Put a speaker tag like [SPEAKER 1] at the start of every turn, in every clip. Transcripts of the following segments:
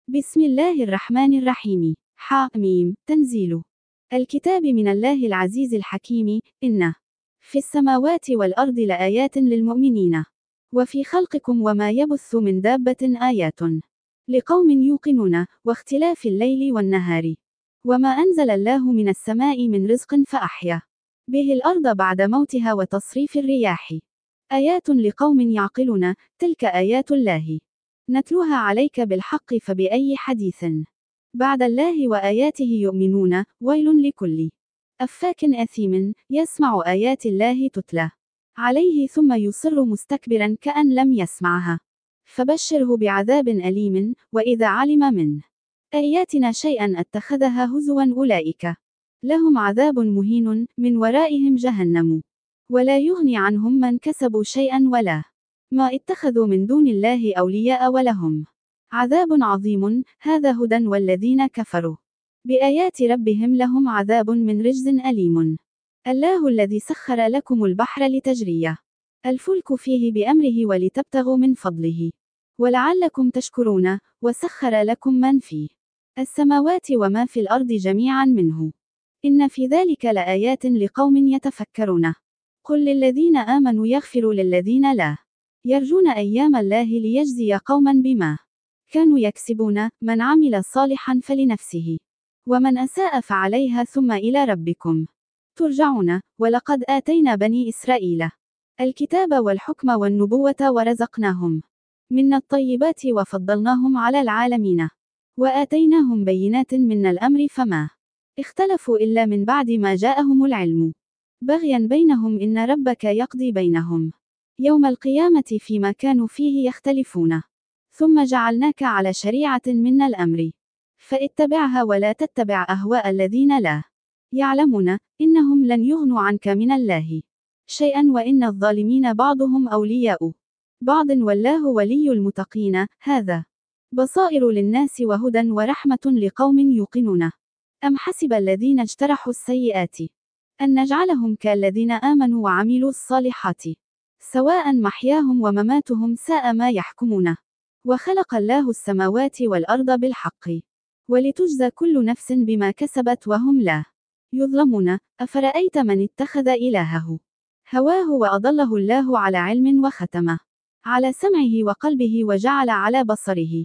[SPEAKER 1] بسم الله الرحمن الرحيم. حم. تنزيل الكتاب من الله العزيز الحكيم. إن في السماوات والأرض لآيات للمؤمنين وفي خلقكم وما يبث من دابة آيات لقوم يوقنون واختلاف الليل والنهار وما أنزل الله من السماء من رزق فأحيا به الأرض بعد موتها وتصريف الرياح آيات لقوم يعقلون. تلك آيات الله نتلوها عليك بالحق فبأي حديث بعد الله وآياته يؤمنون. ويل لكل أفاك أثيم يسمع آيات الله تتلى عليه ثم يصر مستكبرا كأن لم يسمعها فبشره بعذاب أليم. وإذا علم من آياتنا شيئا اتخذها هزوا. أولئك لهم عذاب مهين من ورائهم جهنم ولا يغني عنهم من كسبوا شيئا ولا ما اتخذوا من دون الله أولياء ولهم عذاب عظيم. هذا هدى والذين كفروا بآيات ربهم لهم عذاب من رجز أليم. الله الذي سخر لكم البحر لتجري الفلك فيه بأمره ولتبتغوا من فضله ولعلكم تشكرون. وسخر لكم من في السماوات وما في الأرض جميعا منه إن في ذلك لآيات لقوم يتفكرون. قل للذين آمنوا يغفروا للذين لا يرجون أيام الله ليجزي قوما بما كانوا يكسبون. من عمل صالحا فلنفسه ومن أساء فعليها ثم إلى ربكم ترجعون. ولقد آتينا بني إسرائيل الكتاب والحكم والنبوة ورزقناهم من الطيبات وفضلناهم على العالمين وآتيناهم بينات من الأمر فما اختلفوا إلا من بعد ما جاءهم العلم بغيا بينهم. إن ربك يقضي بينهم يوم القيامة فيما كانوا فيه يختلفون ثم جعلناك على شريعة من الأمر فاتبعها ولا تتبع أهواء الذين لا يعلمون إنهم لن يغنوا عنك من الله شيئا وإن الظالمين بعضهم أولياء بعض والله ولي المتقين. هذا بصائر للناس وهدى ورحمة لقوم يوقنون. أم حسب الذين اجترحوا السيئات أن نجعلهم كالذين آمنوا وعملوا الصالحات سواء محياهم ومماتهم ساء ما يحكمون. وخلق الله السماوات والأرض بالحق ولتجزى كل نفس بما كسبت وهم لا يظلمون. أفرأيت من اتخذ إلهه هواه وأضله الله على علم وختم على سمعه وقلبه وجعل على بصره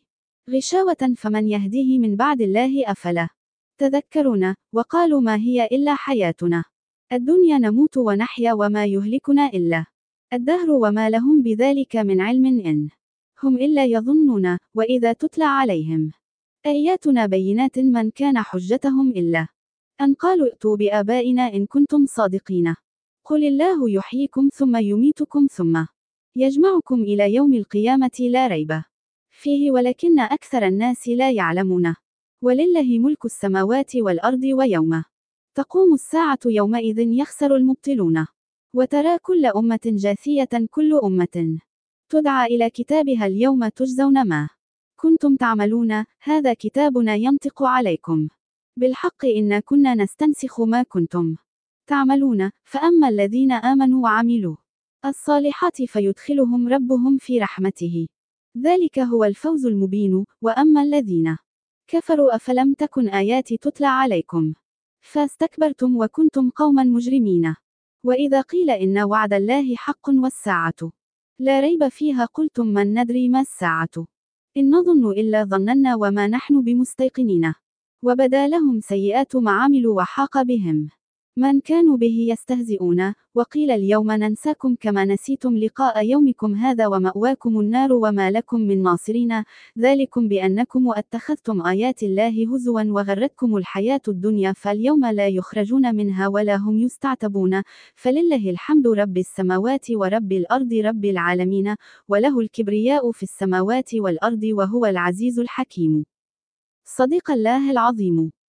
[SPEAKER 1] غشاوة فمن يهديه من بعد الله أفلا تذكرون. وقالوا ما هي إلا حياتنا الدنيا نموت ونحيا وما يهلكنا إلا الدهر وما لهم بذلك من علم إن هم إلا يظنون. وإذا تتلى عليهم آياتنا بينات من كان حجتهم إلا أن قالوا ائتوا بآبائنا إن كنتم صادقين. قل الله يحييكم ثم يميتكم ثم يجمعكم إلى يوم القيامة لا ريب فيه ولكن أكثر الناس لا يعلمون. ولله ملك السماوات والأرض ويوم تقوم الساعة يومئذ يخسر المبطلون. وترى كل أمة جاثية كل أمة تدعى إلى كتابها اليوم تجزون ما كنتم تعملون. هذا كتابنا ينطق عليكم بالحق إنا كنا نستنسخ ما كنتم تعملون. فأما الذين آمنوا وعملوا الصالحات فيدخلهم ربهم في رحمته ذلك هو الفوز المبين. وأما الذين كفروا أفلم تكن آياتي تتلى عليكم فاستكبرتم وكنتم قوما مجرمين. وإذا قيل إن وعد الله حق والساعة لا ريب فيها قلتم من ندري ما الساعة إن نظن إلا ظننا وما نحن بمستيقنين. وبدا لهم سيئات ما عملوا وحاق بهم من كانوا به يستهزئون. وقيل اليوم ننساكم كما نسيتم لقاء يومكم هذا ومأواكم النار وما لكم من ناصرين. ذلكم بأنكم اتخذتم آيات الله هزوا وغرتكم الحياة الدنيا فاليوم لا يخرجون منها ولا هم يستعتبون. فلله الحمد رب السماوات ورب الأرض رب العالمين وله الكبرياء في السماوات والأرض وهو العزيز الحكيم. صدق الله العظيم.